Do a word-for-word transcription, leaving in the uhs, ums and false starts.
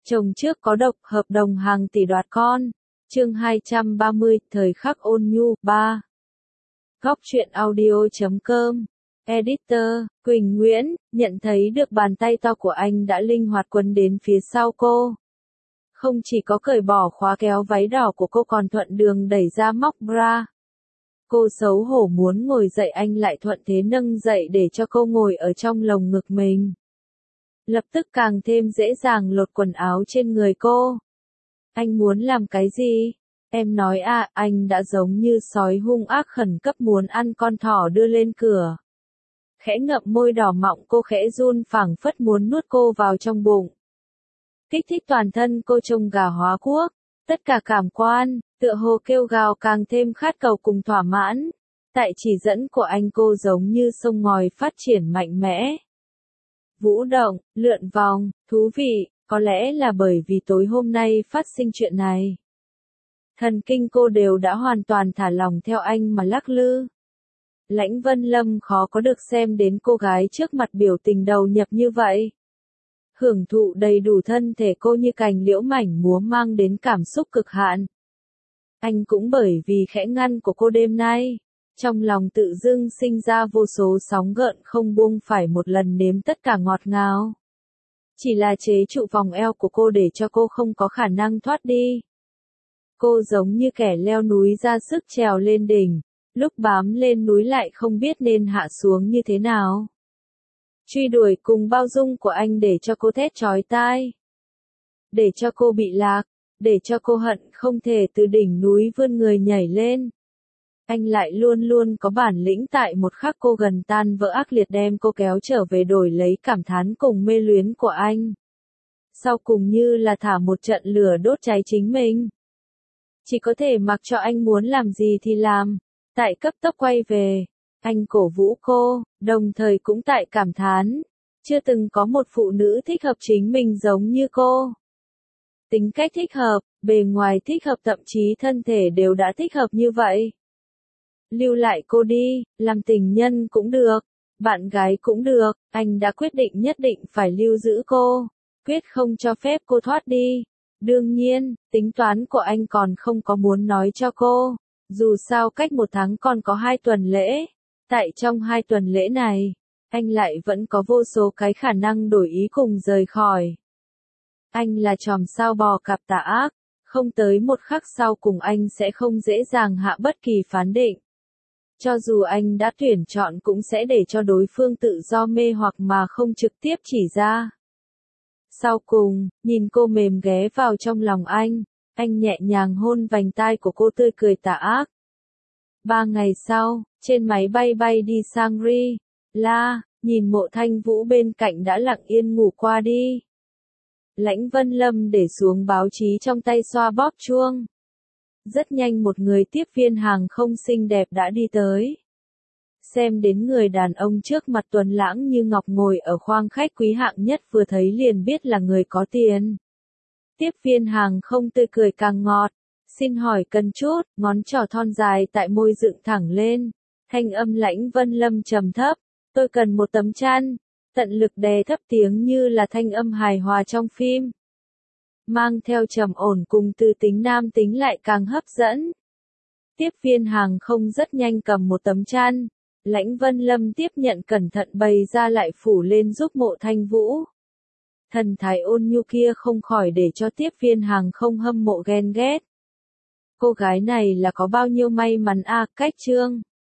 Chồng trước có độc, hợp đồng hàng tỷ đoạt con. Chương hai trăm ba mươi, thời khắc ôn nhu, ba. Góc truyện audio chấm com. Editor, Quỳnh Nguyễn, nhận thấy được bàn tay to của anh đã linh hoạt quấn đến phía sau cô. Không chỉ có cởi bỏ khóa kéo váy đỏ của cô còn thuận đường đẩy ra móc bra. Cô xấu hổ muốn ngồi dậy, anh lại thuận thế nâng dậy để cho cô ngồi ở trong lồng ngực mình. Lập tức càng thêm dễ dàng lột quần áo trên người cô. Anh muốn làm cái gì? Em nói à, anh đã giống như sói hung ác khẩn cấp muốn ăn con thỏ đưa lên cửa. Khẽ ngậm môi đỏ mọng, cô khẽ run phảng phất muốn nuốt cô vào trong bụng. Kích thích toàn thân cô trông gà hóa quốc, tất cả cảm quan, tựa hồ kêu gào càng thêm khát cầu cùng thỏa mãn. Tại chỉ dẫn của anh cô giống như sông ngòi phát triển mạnh mẽ. Vũ động, lượn vòng, thú vị, có lẽ là bởi vì tối hôm nay phát sinh chuyện này. Thần kinh cô đều đã hoàn toàn thả lỏng theo anh mà lắc lư. Lãnh Vân Lâm khó có được xem đến cô gái trước mặt biểu tình đầu nhập như vậy. Hưởng thụ đầy đủ thân thể cô như cành liễu mảnh múa mang đến cảm xúc cực hạn. Anh cũng bởi vì khẽ ngăn của cô đêm nay, trong lòng tự dưng sinh ra vô số sóng gợn không buông phải một lần nếm tất cả ngọt ngào. Chỉ là chế trụ vòng eo của cô để cho cô không có khả năng thoát đi. Cô giống như kẻ leo núi ra sức trèo lên đỉnh, lúc bám lên núi lại không biết nên hạ xuống như thế nào. Truy đuổi cùng bao dung của anh để cho cô thét chói tai. Để cho cô bị lạc, để cho cô hận không thể từ đỉnh núi vươn người nhảy lên. Anh lại luôn luôn có bản lĩnh tại một khắc cô gần tan vỡ ác liệt đem cô kéo trở về đổi lấy cảm thán cùng mê luyến của anh. Sau cùng như là thả một trận lửa đốt cháy chính mình. Chỉ có thể mặc cho anh muốn làm gì thì làm. Tại cấp tốc quay về, anh cổ vũ cô, đồng thời cũng tại cảm thán. Chưa từng có một phụ nữ thích hợp chính mình giống như cô. Tính cách thích hợp, bề ngoài thích hợp, thậm chí thân thể đều đã thích hợp như vậy. Lưu lại cô đi, làm tình nhân cũng được, bạn gái cũng được, anh đã quyết định nhất định phải lưu giữ cô, quyết không cho phép cô thoát đi. Đương nhiên, tính toán của anh còn không có muốn nói cho cô, dù sao cách một tháng còn có hai tuần lễ, tại trong hai tuần lễ này, anh lại vẫn có vô số cái khả năng đổi ý cùng rời khỏi. Anh là chòm sao bò cạp tà ác, không tới một khắc sau cùng anh sẽ không dễ dàng hạ bất kỳ phán định. Cho dù anh đã tuyển chọn cũng sẽ để cho đối phương tự do mê hoặc mà không trực tiếp chỉ ra. Sau cùng, nhìn cô mềm ghé vào trong lòng anh, anh nhẹ nhàng hôn vành tai của cô tươi cười tà ác. Ba ngày sau, trên máy bay bay đi Shangri-La, nhìn Mộ Thanh Vũ bên cạnh đã lặng yên ngủ qua đi. Lãnh Vân Lâm để xuống báo chí trong tay xoa bóp chuông. Rất nhanh một người tiếp viên hàng không xinh đẹp đã đi tới. Xem đến người đàn ông trước mặt tuấn lãng như ngọc ngồi ở khoang khách quý hạng nhất vừa thấy liền biết là người có tiền. Tiếp viên hàng không tươi cười càng ngọt. Xin hỏi cần chút, ngón trỏ thon dài tại môi dựng thẳng lên. Thanh âm Lãnh Vân Lâm trầm thấp. Tôi cần một tấm chăn. Tận lực đè thấp tiếng như là thanh âm hài hòa trong phim. Mang theo trầm ổn cùng tư tính nam tính lại càng hấp dẫn. Tiếp viên hàng không rất nhanh cầm một tấm chăn. Lãnh Vân Lâm tiếp nhận cẩn thận bày ra lại phủ lên giúp Mộ Thanh Vũ. Thần thái ôn nhu kia không khỏi để cho tiếp viên hàng không hâm mộ ghen ghét. Cô gái này là có bao nhiêu may mắn a, cách chương.